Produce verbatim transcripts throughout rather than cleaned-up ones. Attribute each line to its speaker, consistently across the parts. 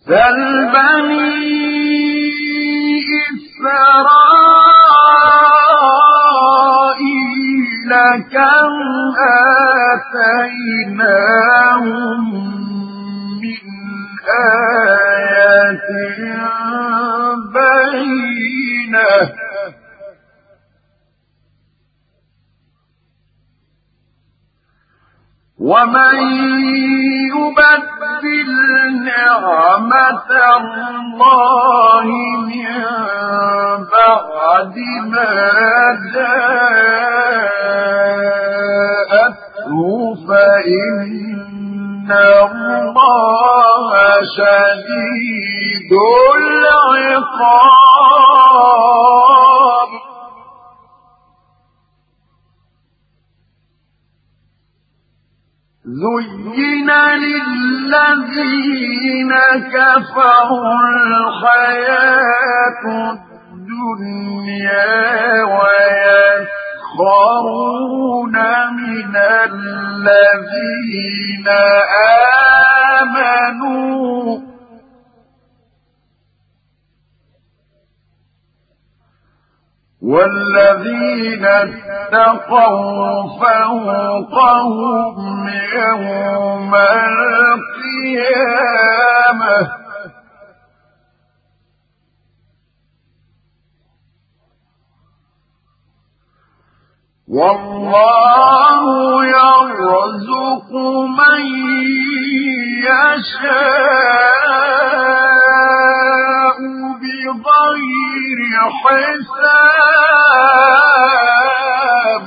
Speaker 1: سل بني إسرائيل كم آتيناهم من آية بينة ومن يبدل نعمة الله من بعد ما جاءته فإن الله شديد العقاب. زين للذين كفروا الحياة الدنيا ويسخرون من الذين آمنوا والذين اتقوا فوقهم يوم القيامة والله يرزق من يشاء بغير حساب.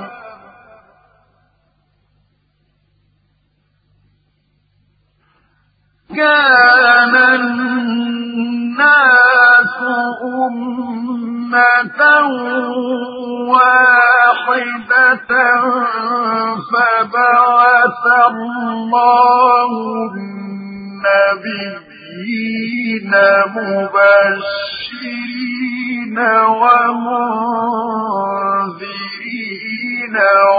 Speaker 1: كان الناس أمة واحدة فبعث الله النبيين مبشرين ومنذرين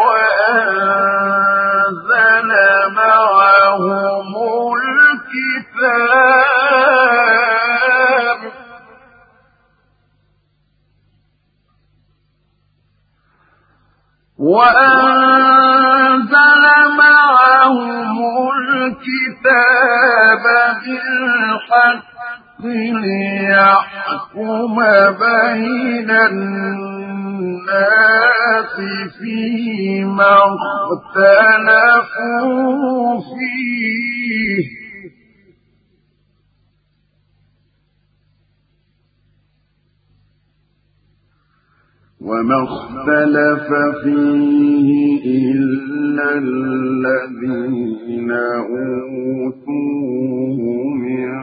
Speaker 1: وأنزل معهم الكتاب وأنزل معهم الكتاب بالحق ليحكم بين الناس فيما اختلفوا فيه وما اختلف فيه إلا الذين أوتوه من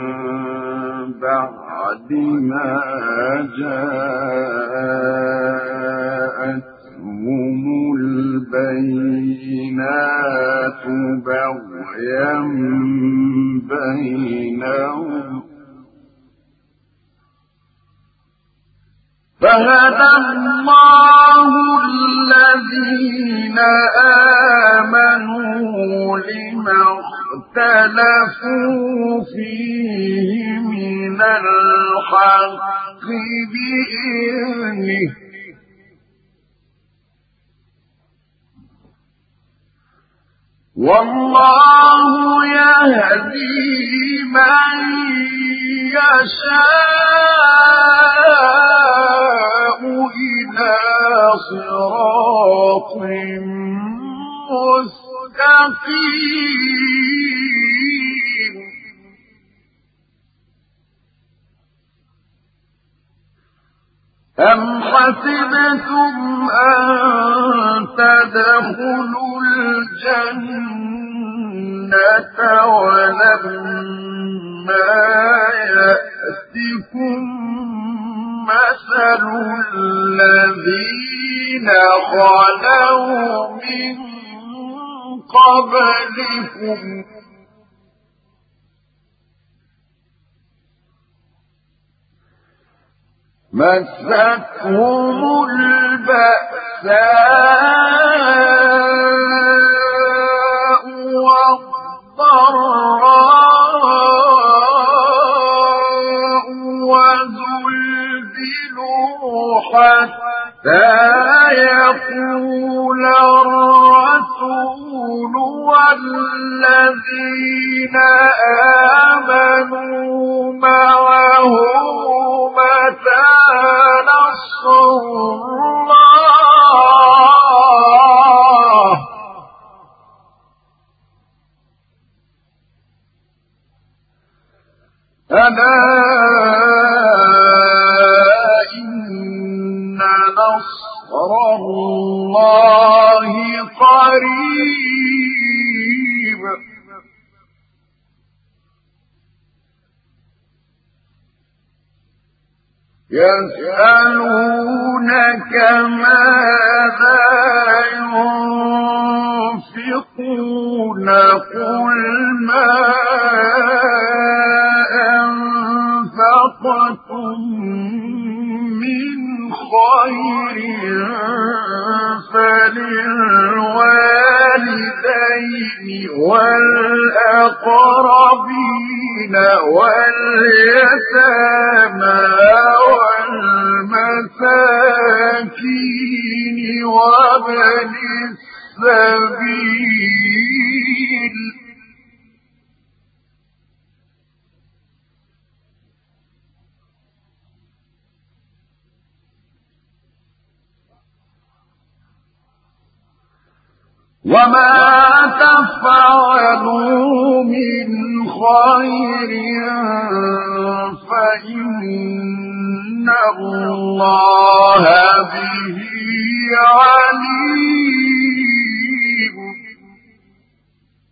Speaker 1: بعد ما جاءتهم البينات بغيا بينهم فهدى الله الذين آمنوا لما اختلفوا فيه من الحق بإذنه والله يهدي من يشاء إلى صراط مستقيم. أم حسبتم أن تدخلوا الجنة ولما يأتكم مثل الذين خلوا من قبلكم مستهم البأساء والضراء حتى يقول الرسول والذين آمنوا معه متى نصر الله ألا إن نصر الله قريب يسألونك ماذا ينفقون قل ما أنفقتم من خير فللوالدين والأقربين واليتامى والمساكين وابن السبيل وما تفعلوا من خير فإن الله به عليم